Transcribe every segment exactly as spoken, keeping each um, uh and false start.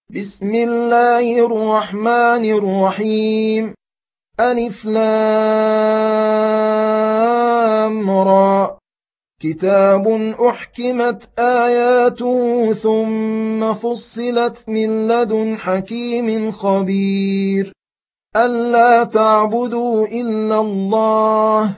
بسم الله الرحمن الرحيم. ألف لام را. كتاب أحكمت آياته ثم فصلت من لدن حكيم خبير. ألا تعبدوا إلا الله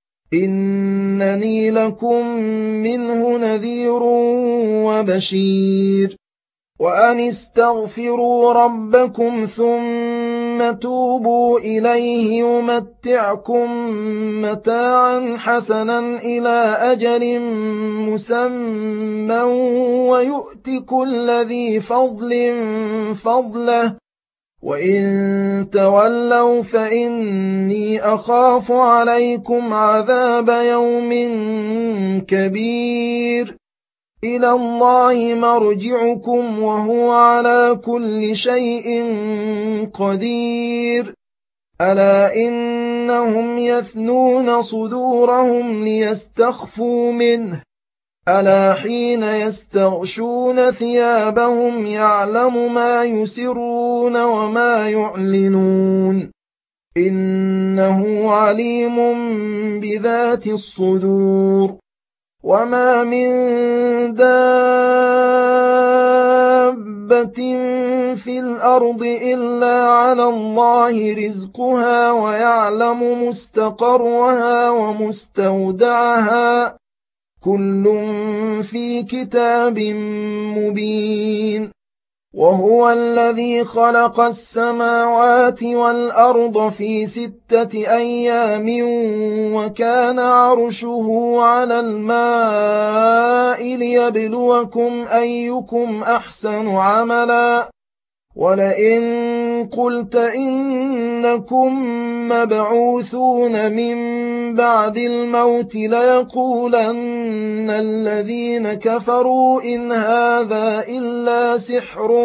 إنني لكم منه نذير وبشير. وأن استغفروا ربكم ثم توبوا إليه يمتعكم متاعا حسنا إلى أجل مسمى ويؤت كل ذي فضل فضله وإن تولوا فإني أخاف عليكم عذاب يوم كبير. إلى الله مرجعكم وهو على كل شيء قدير. ألا إنهم يثنون صدورهم ليستخفوا منه ألا حين يستغشون ثيابهم يعلم ما يسرون وما يعلنون إنه عليم بذات الصدور. وما من دابة في الأرض إلا على الله رزقها ويعلم مستقرها ومستودعها كل في كتاب مبين. وهو الذي خلق السماوات والأرض في ستة أيام وكان عرشه على الماء ليبلوكم أيكم أحسن عملا. ولئن قلت إنكم مبعوثون من بعد الموت ليقولن الذين كفروا إن هذا إلا سحر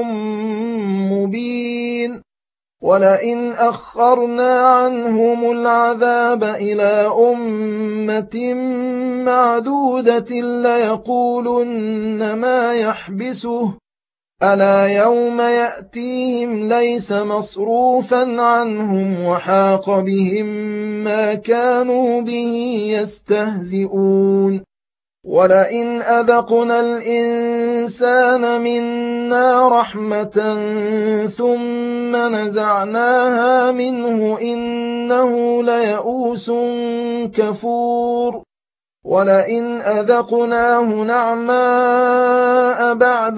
مبين. ولئن أخرنا عنهم العذاب إلى أمة معدودة ليقولن ما يحبسه ألا يوم يأتيهم ليس مصروفا عنهم وحاق بهم ما كانوا به يستهزئون. ولئن أذقنا الإنسان منا رحمة ثم نزعناها منه إنه ليئوس كفور. ولئن أذقناه نعماء بعد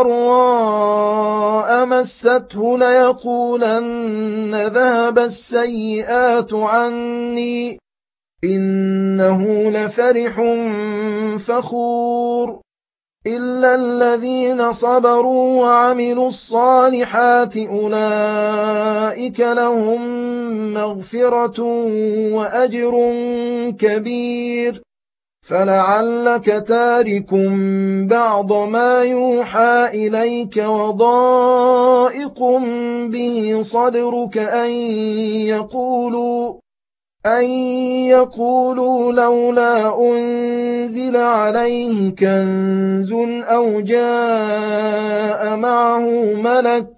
ضراء مسته ليقولن ذهب السيئات عني إنه لفرح فخور. إلا الذين صبروا وعملوا الصالحات أولئك لهم مغفرة وأجر كبير. فلعلك تارك بعض ما يوحى إليك وضائق به صدرك أن يقولوا أن يقولوا لولا أنزل عليه كنز أو جاء معه ملك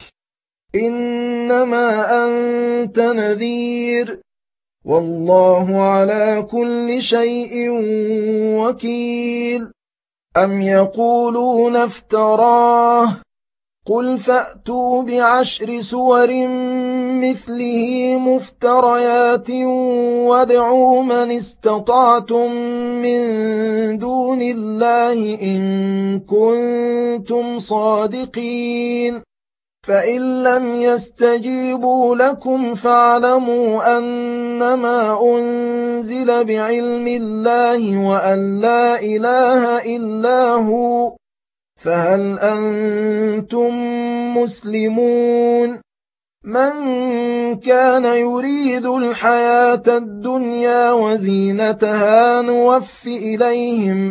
إنما أنت نذير والله على كل شيء وكيل. أم يقولون افتراه قل فأتوا بعشر سور مثله مفتريات وادعوا من استطعتم من دون الله إن كنتم صادقين. فإن لم يستجيبوا لكم فاعلموا أنما أنزل بعلم الله وأن لا إله إلا هو فهل أنتم مسلمون. من كان يريد الحياة الدنيا وزينتها نوف إليهم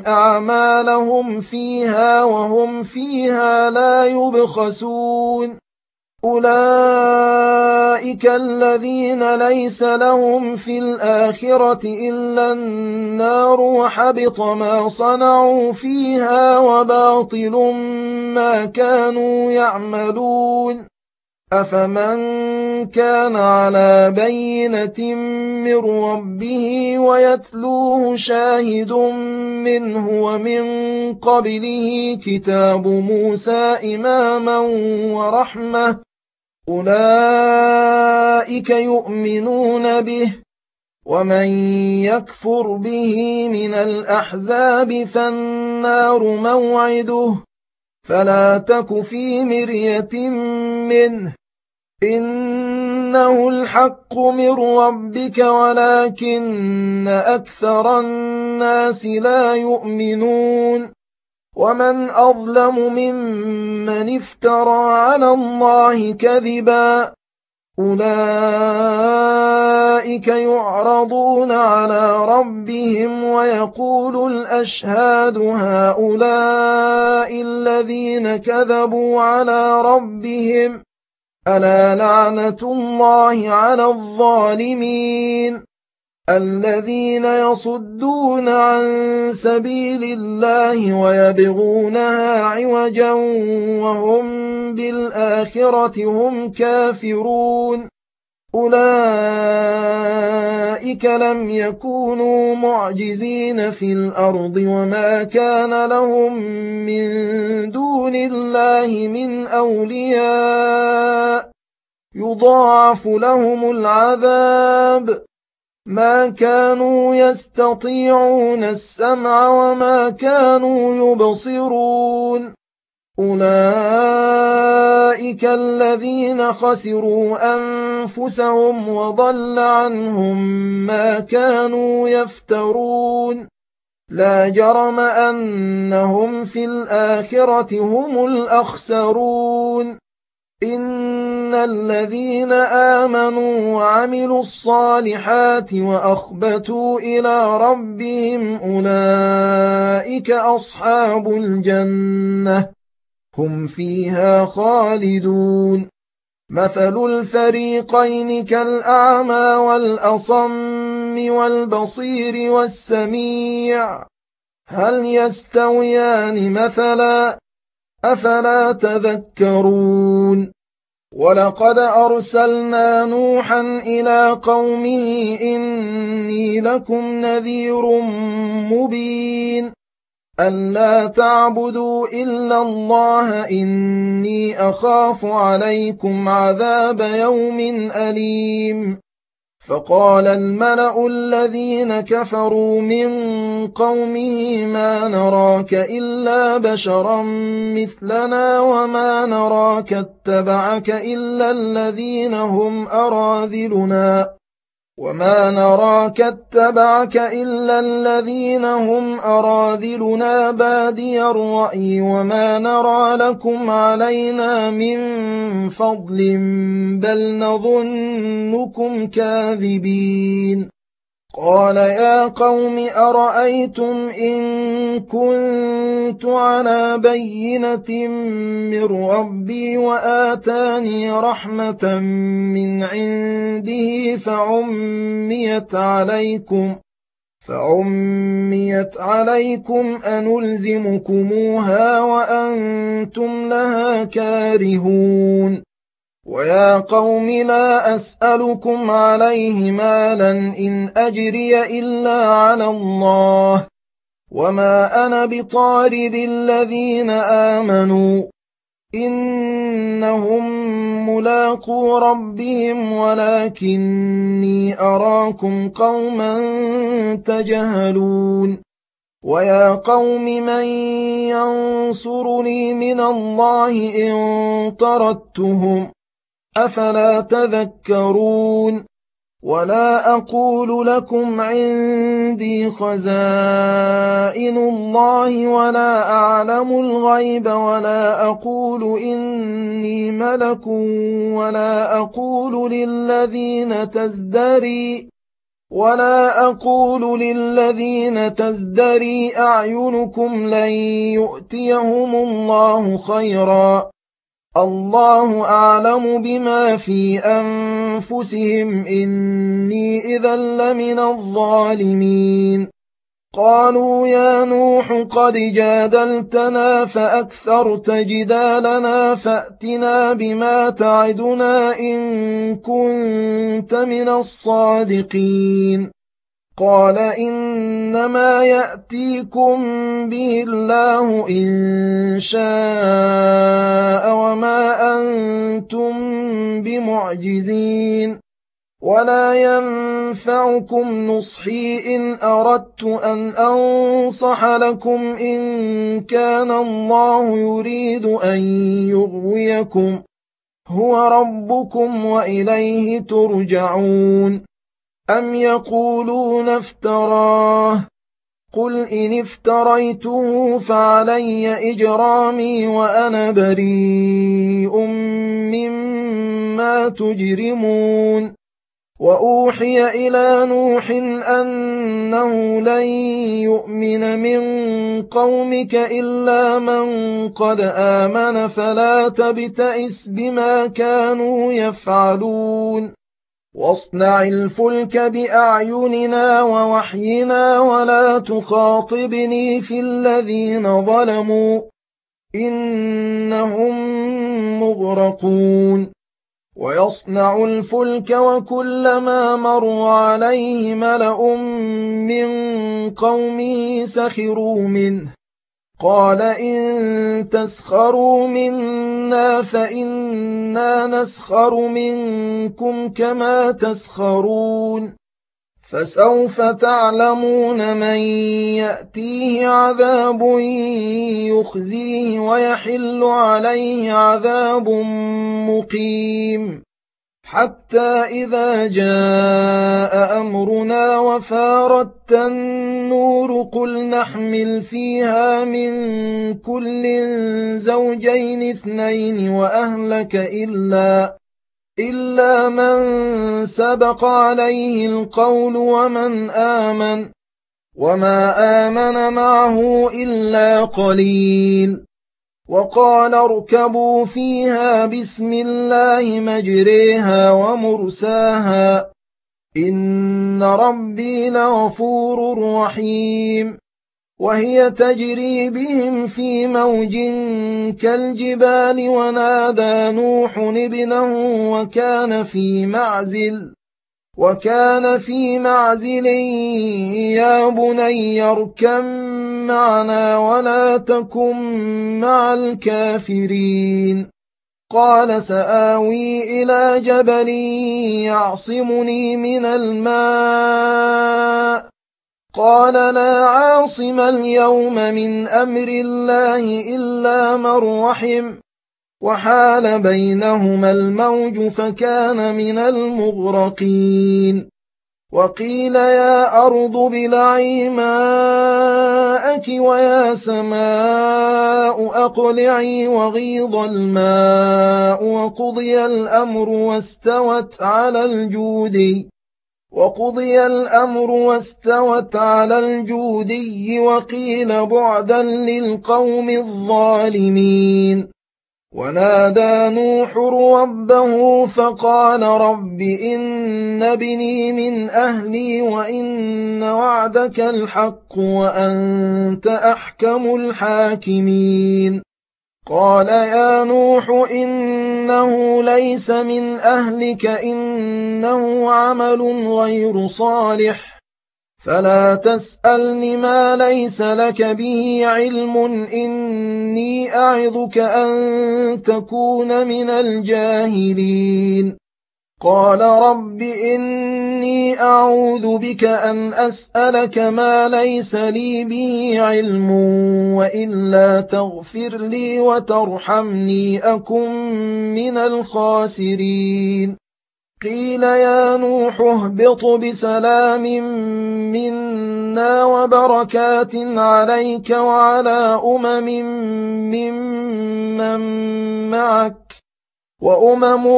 أعمالهم فيها وهم فيها لا يبخسون. أولئك الذين ليس لهم في الآخرة إلا النار وحبط ما صنعوا فيها وباطل ما كانوا يعملون أفمن كان على بينة من ربه ويتلوه شاهد منه ومن قبله كتاب موسى إماما ورحمة أولئك يؤمنون به ومن يكفر به من الأحزاب فالنار موعده فلا تك في مرية منه إنه الحق من ربك ولكن أكثر الناس لا يؤمنون ومن أظلم ممن افترى على الله كذبا أولئك يعرضون على ربهم ويقول الأشهاد هؤلاء الذين كذبوا على ربهم ألا لعنة الله على الظالمين الذين يصدون عن سبيل الله ويبغونها عوجا وهم بالآخرة هم كافرون أولئك لم يكونوا معجزين في الأرض وما كان لهم من دون الله من أولياء يضاعف لهم العذاب ما كانوا يستطيعون السمع وما كانوا يبصرون أولئك الذين خسروا أنفسهم وضل عنهم ما كانوا يفترون لا جرم أنهم في الآخرة هم الأخسرون إن الذين آمنوا وعملوا الصالحات وأخبتوا إلى ربهم أولئك أصحاب الجنة هم فيها خالدون مثل الفريقين كالأعمى والأصم والبصير والسميع هل يستويان مثلا أفلا تذكرون ولقد أرسلنا نوحا إلى قومه إني لكم نذير مبين ألا تعبدوا إلا الله إني أخاف عليكم عذاب يوم أليم فقال الملأ الذين كفروا من قومه ما نراك إلا بشرا مثلنا وما نراك اتبعك إلا الذين هم أراذلنا وما نراك اتبعك إلا الذين هم أراذلنا بادي الرأي وما نرى لكم علينا من فضل بل نظنكم كاذبين قال يا قوم أرأيتم إن كنت على بينة من ربي وآتاني رحمة من عنده فعميت عليكم فعميت عليكم أنلزمكموها وأنتم لها كارهون ويا قوم لا أسألكم عليه مالا إن أجري إلا على الله وما أنا بطارد الذين آمنوا إنهم ملاقو ربهم ولكني أراكم قوما تجهلون ويا قوم من ينصرني من الله إن طردتهم أفلا تذكرون ولا أقول لكم عندي خزائن الله ولا أعلم الغيب ولا أقول إني ملك ولا أقول للذين تزدري ولا أقول للذين تزدري أعينكم لن يؤتيهم الله خيرا الله أعلم بما في أنفسهم إني إذا لمن الظالمين قالوا يا نوح قد جادلتنا فأكثرت جدالنا فأتنا بما تعدنا إن كنت من الصادقين قال إنما يأتيكم به الله إن شاء وما أنتم بمعجزين ولا ينفعكم نصحي إن أردت أن أنصح لكم إن كان الله يريد أن يغويكم هو ربكم وإليه ترجعون أم يقولون افتراه قل إن افتريته فعلي إجرامي وأنا بريء مما تجرمون وأوحي إلى نوح أنه لن يؤمن من قومك إلا من قد آمن فلا تبتئس بما كانوا يفعلون واصنع الفلك بأعيننا ووحينا ولا تخاطبني في الذين ظلموا إنهم مغرقون ويصنع الفلك وكلما مر عليه ملأ من قومه سخروا منه قال إن تسخروا منا فإنا نسخر منكم كما تسخرون فسوف تعلمون من يأتيه عذاب يخزيه ويحل عليه عذاب مقيم حتى إذا جاء أمرنا وفارت النور قل نحمل فيها من كل زوجين اثنين وأهلك إلا إلا من سبق عليه القول ومن آمن وما آمن معه إلا قليل وقال اركبوا فيها بسم الله مجريها ومرساها إن ربي لغفور رحيم وهي تجري بهم في موج كالجبال ونادى نوح ابنه وكان في معزل وكان في معزل يا بني اركب معنا ولا تكن مع الكافرين قال سآوي إلى جبل يعصمني من الماء قال لا عاصم اليوم من أمر الله إلا من رحم وحال بينهما الموج فكان من المغرقين وقيل يا أرض ابلعي ماءك ويا سماء أقلعي وغيض الماء وقضي الأمر واستوت على الجودي وقضي الأمر واستوت على الجودي وقيل بعدا للقوم الظالمين ونادى نوح ربه فقال رب إن ابني من أهلي وإن وعدك الحق وأنت أحكم الحاكمين قال يا نوح إنه ليس من أهلك إنه عمل غير صالح فلا تسألني ما ليس لك به علم إني أعظك أن تكون من الجاهلين قال رب إني أعوذ بك أن أسألك ما ليس لي به علم وإلا تغفر لي وترحمني أكن من الخاسرين قيل يا نوح اهبط بسلام منا وبركات عليك وعلى أمم ممن معك وأمم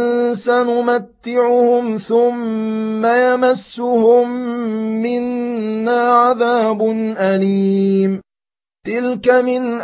سنمتعهم ثم يمسهم منا عذاب أليم تلك من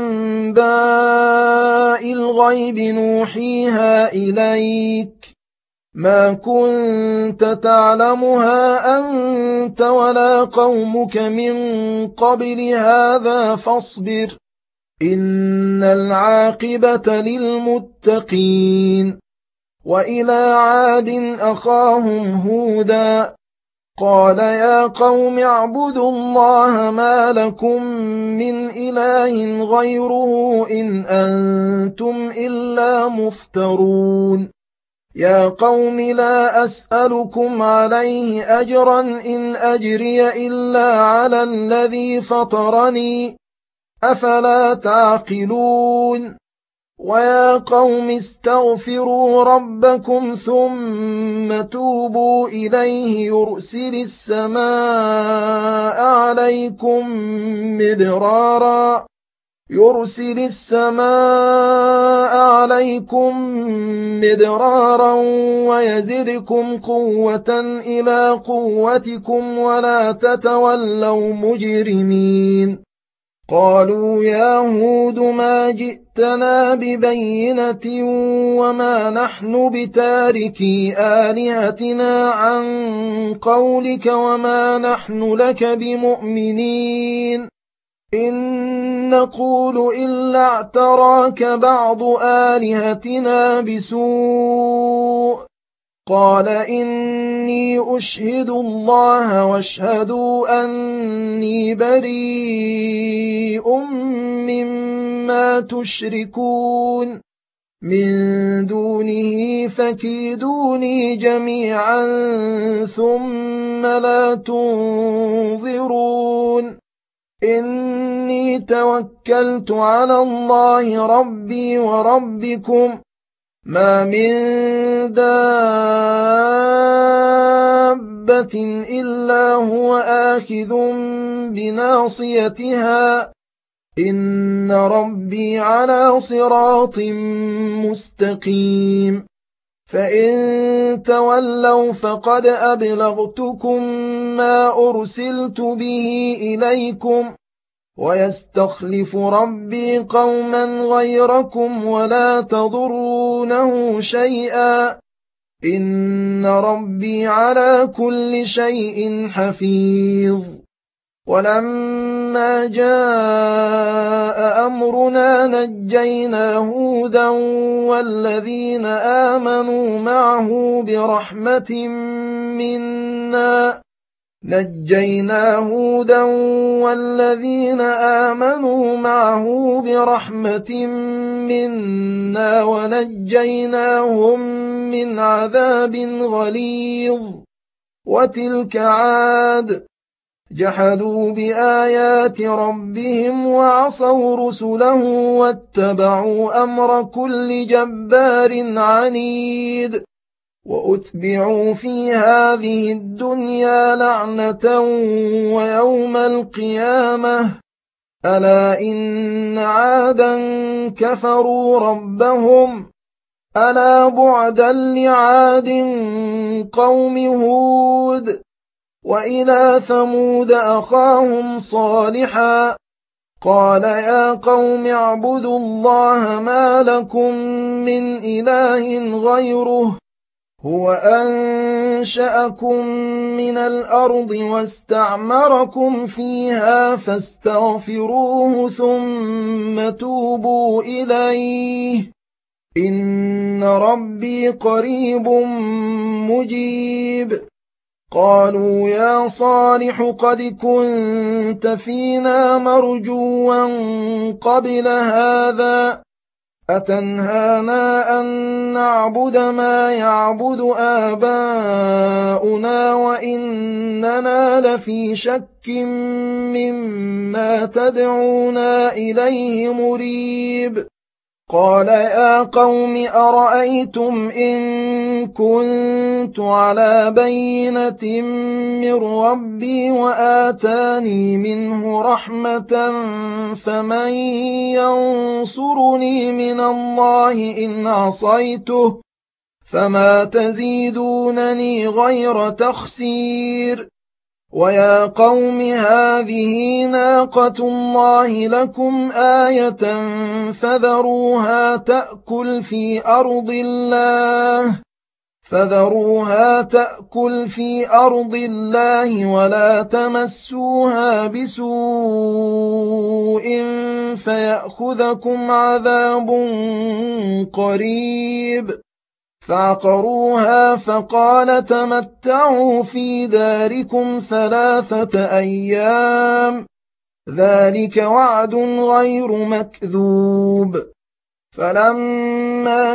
أنباء الغيب نوحيها إليك ما كنت تعلمها أنت ولا قومك من قبل هذا فاصبر إن العاقبة للمتقين وإلى عاد أخاهم هودا قال يا قوم اعبدوا الله ما لكم من إله غيره إن أنتم إلا مفترون يا قوم لا أسألكم عليه أجرا إن أجري إلا على الذي فطرني أفلا تعقلون ويا قوم استغفروا ربكم ثم توبوا إليه يرسل السماء عليكم مدرارا يرسل السماء عليكم مدرارا ويزدكم قوة إلى قوتكم ولا تتولوا مجرمين قالوا يا هود ما جئتنا ببينة وما نحن بتاركي آلهتنا عن قولك وما نحن لك بمؤمنين إن نقول إلا اعتراك بعض آلهتنا بسوء قال إني أشهد الله واشهدوا أني بريء مما تشركون من دونه فكيدوني جميعا ثم لا تنظرون إني توكلت على الله ربي وربكم ما من دابة إلا هو آخذ بناصيتها إن ربي على صراط مستقيم فإن تولوا فقد أبلغتكم ما أرسلت به إليكم ويستخلف ربي قوما غيركم ولا تضرونه شيئا إن ربي على كل شيء حفيظ ولما جاء أمرنا نجينا هودا والذين آمنوا معه برحمة منا نجينا هودا والذين آمنوا معه برحمة منا ونجيناهم من عذاب غليظ وتلك عاد جحدوا بآيات ربهم وعصوا رسله واتبعوا أمر كل جبار عنيد وأتبعوا في هذه الدنيا لعنة ويوم القيامة ألا إن عادا كفروا ربهم ألا بعدا لعاد قوم هود وإلى ثمود أخاهم صالحا قال يا قوم اعبدوا الله ما لكم من إله غيره هو أنشأكم من الأرض واستعمركم فيها فاستغفروه ثم توبوا إليه إن ربي قريب مجيب قالوا يا صالح قد كنت فينا مرجوا قبل هذا أتنهانا أن نعبد ما يعبد آباؤنا وإننا لفي شك مما تدعونا إليه مريب قال يا قوم أرأيتم إن كنت على بينة من ربي وآتاني منه رحمة فمن ينصرني من الله إن عصيته فما تزيدونني غير تخسير ويا قوم هذه ناقة الله لكم آية فذروها تأكل في أرض الله فذروها تأكل في أرض الله ولا تمسوها بسوء فيأخذكم عذاب قريب فعقروها فقال تمتعوا في داركم ثلاثة أيام ذلك وعد غير مكذوب فلما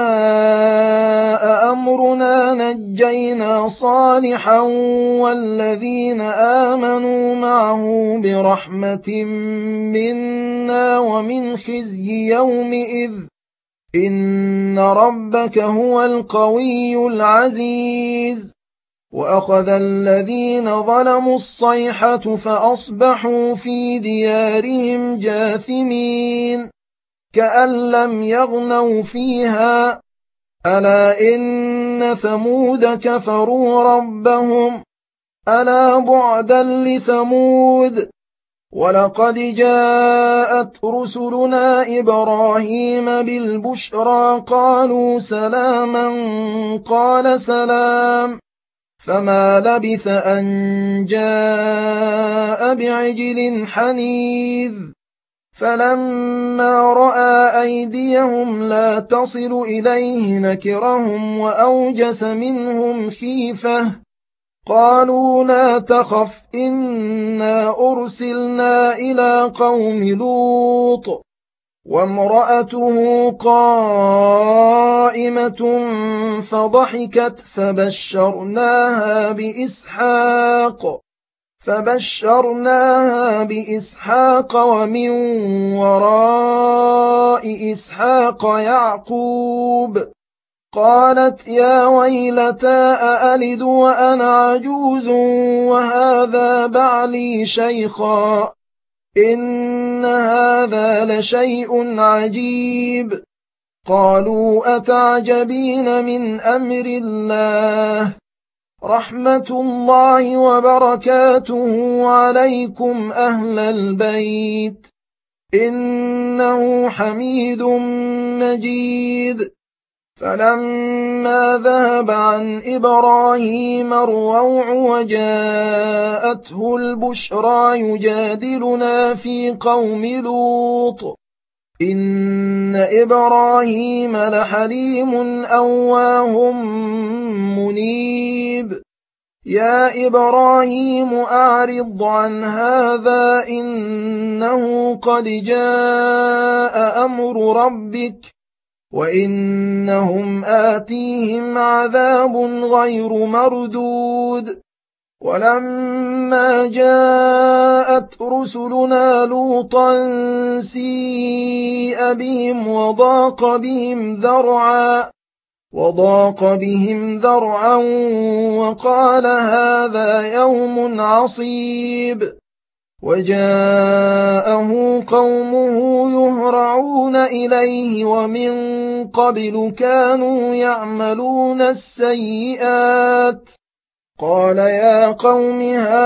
جاء أمرنا نجينا صالحا والذين آمنوا معه برحمة منا ومن خزي يومئذ إن ربك هو القوي العزيز وأخذ الذين ظلموا الصيحة فأصبحوا في ديارهم جاثمين كأن لم يغنوا فيها ألا إن ثمود كفروا ربهم ألا بعدا لثمود ولقد جاءت رسلنا إبراهيم بالبشرى قالوا سلاما قال سلام فما لبث أن جاء بعجل حنيذ فلما رأى أيديهم لا تصل إليه نكرهم وأوجس منهم خيفة قالوا لا تخف إنا أرسلنا إلى قوم لوط وامرأته قائمة فضحكت فبشرناها بإسحاق فبشرناها بإسحاق ومن وراء إسحاق يعقوب قالت يا ويلتى أألد وأنا عجوز وهذا بعلي شيخا إن هذا لشيء عجيب قالوا أتعجبين من أمر الله رحمة الله وبركاته عليكم أهل البيت إنه حميد مجيد فلما ذهب عن إبراهيم الروع وجاءته البشرى يجادلنا في قوم لوط إن إبراهيم لحليم أواه منيب يا إبراهيم أعرض عن هذا إنه قد جاء أمر ربك وإنهم آتيهم عذاب غير مردود ولما جاءت رسلنا لوطا سيء بهم وضاق بهم ذرعا وضاق بهم ذرعا وقال هذا يوم عصيب وجاءه قومه يهرعون إليه ومن قبل كانوا يعملون السيئات قال يا قوم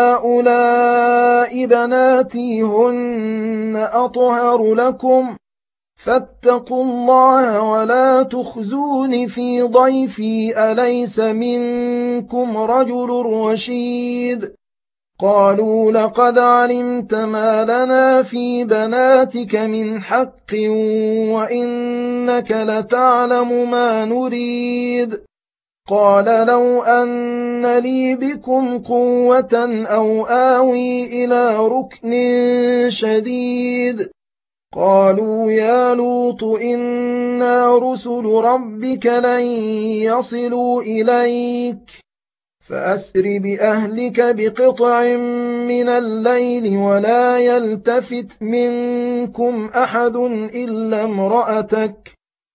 هؤلاء بناتي هن أطهر لكم فاتقوا الله ولا تخزون في ضيفي أليس منكم رجل رشيد قالوا لقد علمت ما لنا في بناتك من حق وإنك لتعلم ما نريد قال لو أن لي بكم قوة أو آوي إلى ركن شديد قالوا يا لوط إنا رسل ربك لن يصلوا إليك فأسر بأهلك بقطع من الليل ولا يلتفت منكم أحد إلا امرأتك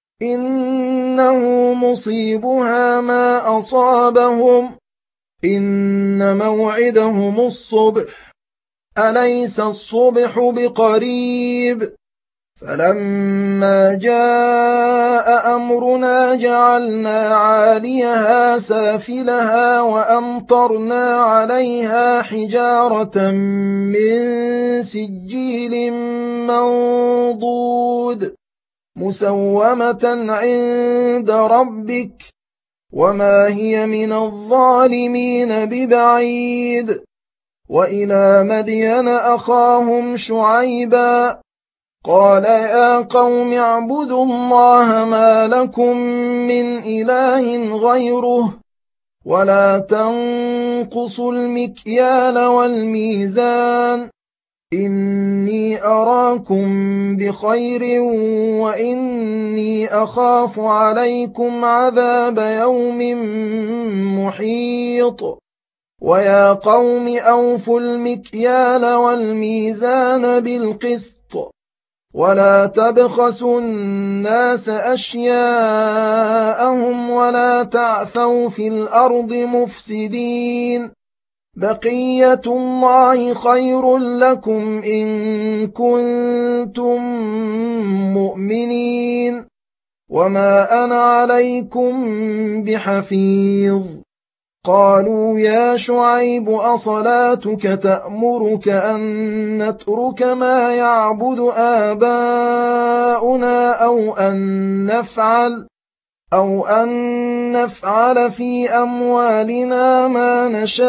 إنه مصيبها ما أصابهم إن موعدهم الصبح أليس الصبح بقريب فلما جاء أمرنا جعلنا عاليها سافلها وأمطرنا عليها حجارة من سجيل منضود مسومة عند ربك وما هي من الظالمين ببعيد. وإلى مدين أخاهم شعيبا قال يا قوم اعبدوا الله ما لكم من إله غيره ولا تنقصوا المكيال والميزان إني أراكم بخير وإني أخاف عليكم عذاب يوم محيط. ويا قوم أوفوا المكيال والميزان بالقسط ولا تبخسوا الناس أشياءهم ولا تعثوا في الأرض مفسدين بقية الله خير لكم إن كنتم مؤمنين وما أنا عليكم بحفيظ. قالوا يا شعيب أصلاتك تأمرك أن نترك ما يعبد آباؤنا أو أن نفعل أو أن نفعل في أموالنا ما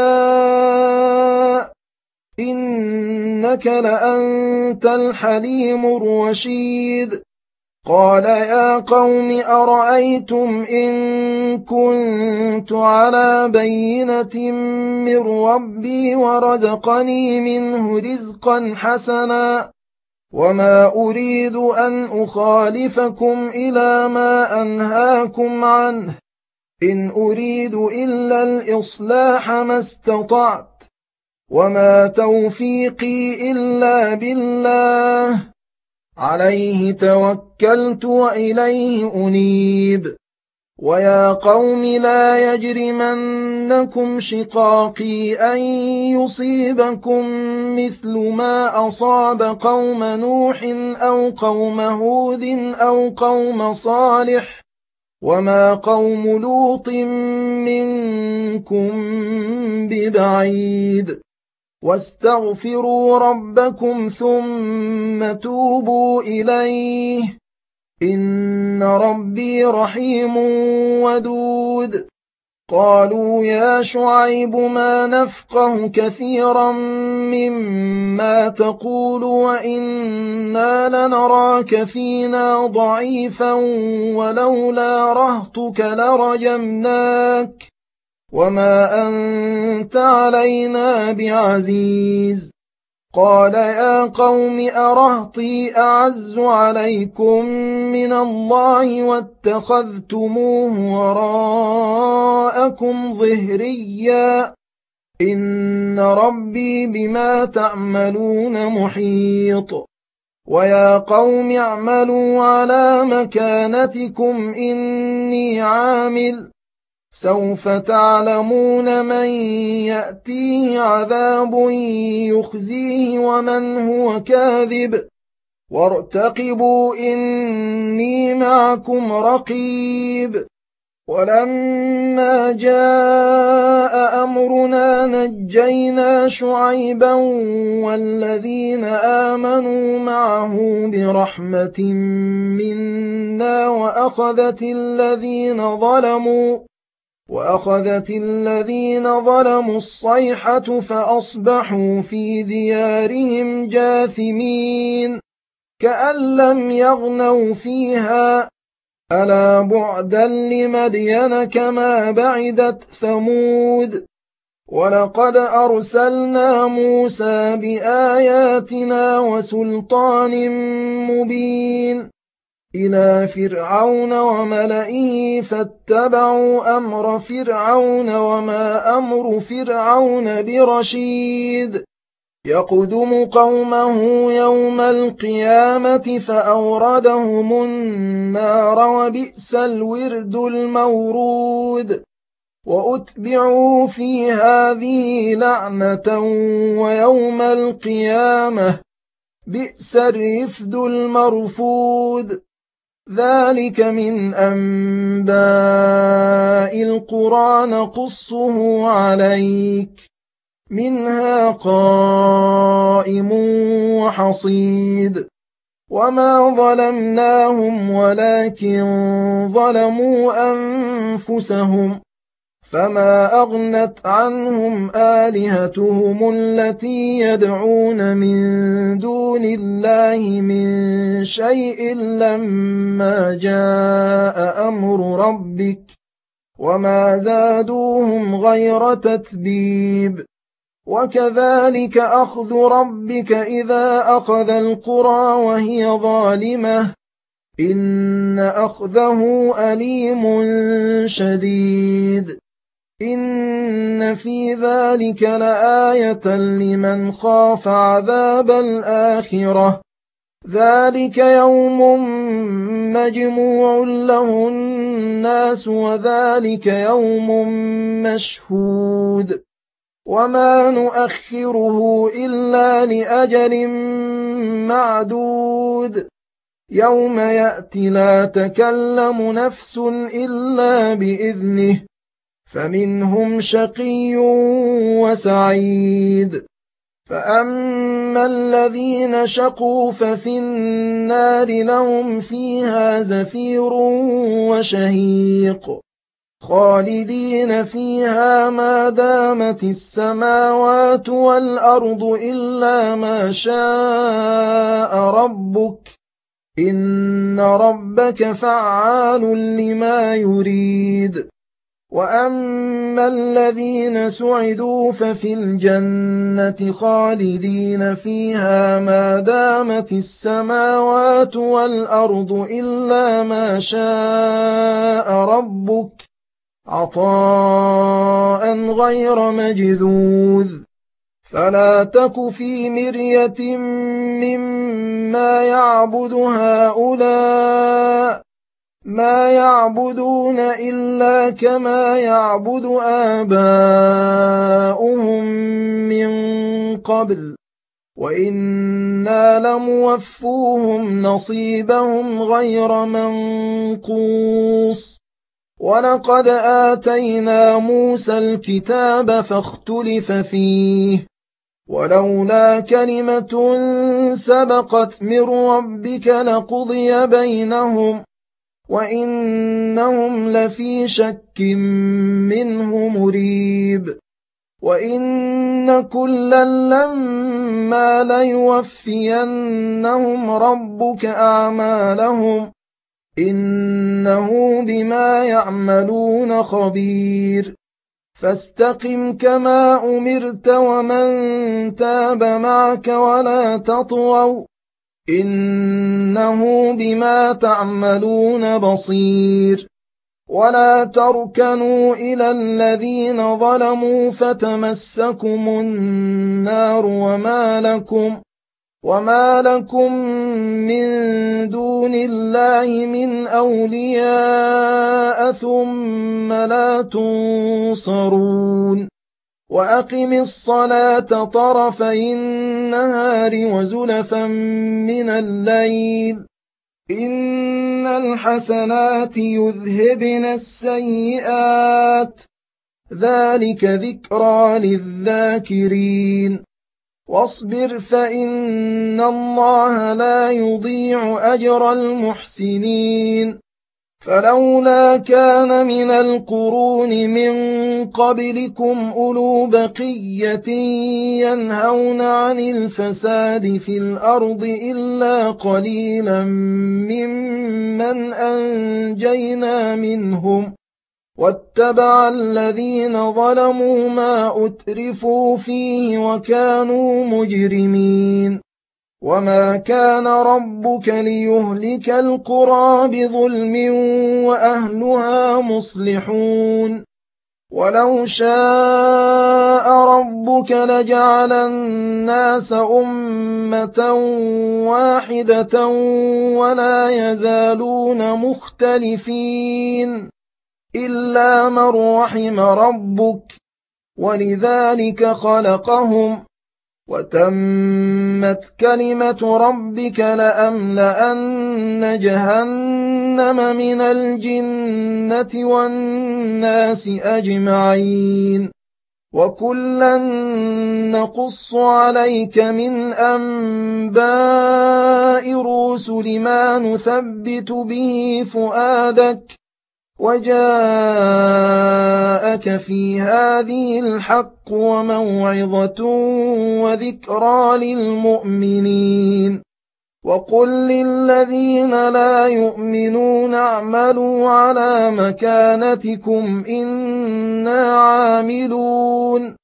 نشاء إنك لأنت الحليم الرشيد. قال يا قوم أرأيتم إن كنت على بينة من ربي ورزقني منه رزقا حسنا وما أريد أن أخالفكم إلى ما أنهاكم عنه إن أريد إلا الإصلاح ما استطعت وما توفيقي إلا بالله عليه توكلت وإليه أنيب. ويا قوم لا يجرمنكم شقاقي أن يصيبكم مثل ما أصاب قوم نوح أو قوم هود أو قوم صالح وما قوم لوط منكم ببعيد. واستغفروا ربكم ثم توبوا إليه إن ربي رحيم ودود. قالوا يا شعيب ما نفقه كثيرا مما تقول وإنا لنراك فينا ضعيفا ولولا رهطك لرجمناك وما أنت علينا بعزيز. قال يا قوم أرهطي أعز عليكم من الله واتخذتموه وراءكم ظهريا إن ربي بما تعملون محيط. ويا قوم اعملوا على مكانتكم إني عامل سوف تعلمون من يأتيه عذاب يخزيه ومن هو كاذب وارتقبوا إني معكم رقيب. ولما جاء أمرنا نجينا شعيبا والذين آمنوا معه برحمة منا وأخذت الذين ظلموا وأخذت الذين ظلموا الصيحة فأصبحوا في ديارهم جاثمين كأن لم يغنوا فيها ألا بعدا لمدين كما بعدت ثمود. ولقد أرسلنا موسى بآياتنا وسلطان مبين إلى فرعون وملئه فاتبعوا أمر فرعون وما أمر فرعون برشيد يقدم قومه يوم القيامة فأوردهم النار وبئس الورد المورود. وأتبعوا في هذه لعنة ويوم القيامة بئس الرفد المرفود ذلك من أنباء القرى نقصه عليك منها قائم وحصيد وما ظلمناهم ولكن ظلموا أنفسهم فما أغنت عنهم آلهتهم التي يدعون من دون الله من شيء لما جاء أمر ربك وما زادوهم غير تتبيب وكذلك أخذ ربك إذا أخذ القرى وهي ظالمة إن أخذه أليم شديد إن في ذلك لآية لمن خاف عذاب الآخرة ذلك يوم مجموع له الناس وذلك يوم مشهود وما نؤخره إلا لأجل معدود يوم يأتي لا تكلم نفس إلا بإذنه فمنهم شقي وسعيد فأما الذين شقوا ففي النار لهم فيها زفير وشهيق خالدين فيها ما دامت السماوات والأرض إلا ما شاء ربك إن ربك فعال لما يريد وأما الذين سعدوا ففي الجنة خالدين فيها ما دامت السماوات والأرض إلا ما شاء ربك عطاء غير مجذوذ فلا تك في مرية مما يعبد هؤلاء ما يعبدون إلا كما يعبد آباؤهم من قبل وإنا لموفوهم نصيبهم غير منقوص ولقد آتينا موسى الكتاب فاختلف فيه ولولا كلمة سبقت من ربك لقضي بينهم وإنهم لفي شك منه مريب وإن كلا لما ليوفينهم ربك أعمالهم إنه بما يعملون خبير فاستقم كما أمرت ومن تاب معك ولا تطغوا إنه بما تعملون بصير ولا تركنوا إلى الذين ظلموا فتمسكم النار وما لكم وما لكم من دون الله من أولياء ثم لا تنصرون وأقم الصلاة طرفي النهار وزلفا من الليل إن الحسنات يذهبن السيئات ذلك ذكرى للذاكرين واصبر فإن الله لا يضيع أجر المحسنين فلولا كان من القرون من قبلكم أولو بقية ينهون عن الفساد في الأرض إلا قليلا ممن أنجينا منهم واتبع الذين ظلموا ما أترفوا فيه وكانوا مجرمين وما كان ربك ليهلك القرى بظلم وأهلها مصلحون ولو شاء ربك لجعل الناس أمة واحدة ولا يزالون مختلفين إلا من رحم ربك ولذلك خلقهم وتمت كلمة ربك لأملأن جهنم من الجنة والناس أجمعين وكلا نقص عليك من أنباء الرسل ما نثبت به فؤادك وجاءك في هذه الحق وموعظة وذكرى للمؤمنين وقل للذين لا يؤمنون اعملوا على مكانتكم إنا عاملون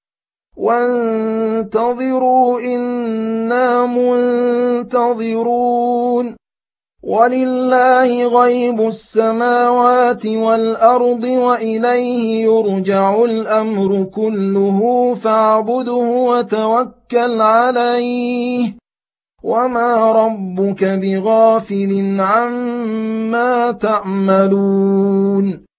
وانتظروا إنا منتظرون ولله غيب السماوات والأرض وإليه يرجع الأمر كله فاعبده وتوكل عليه وما ربك بغافل عما تعملون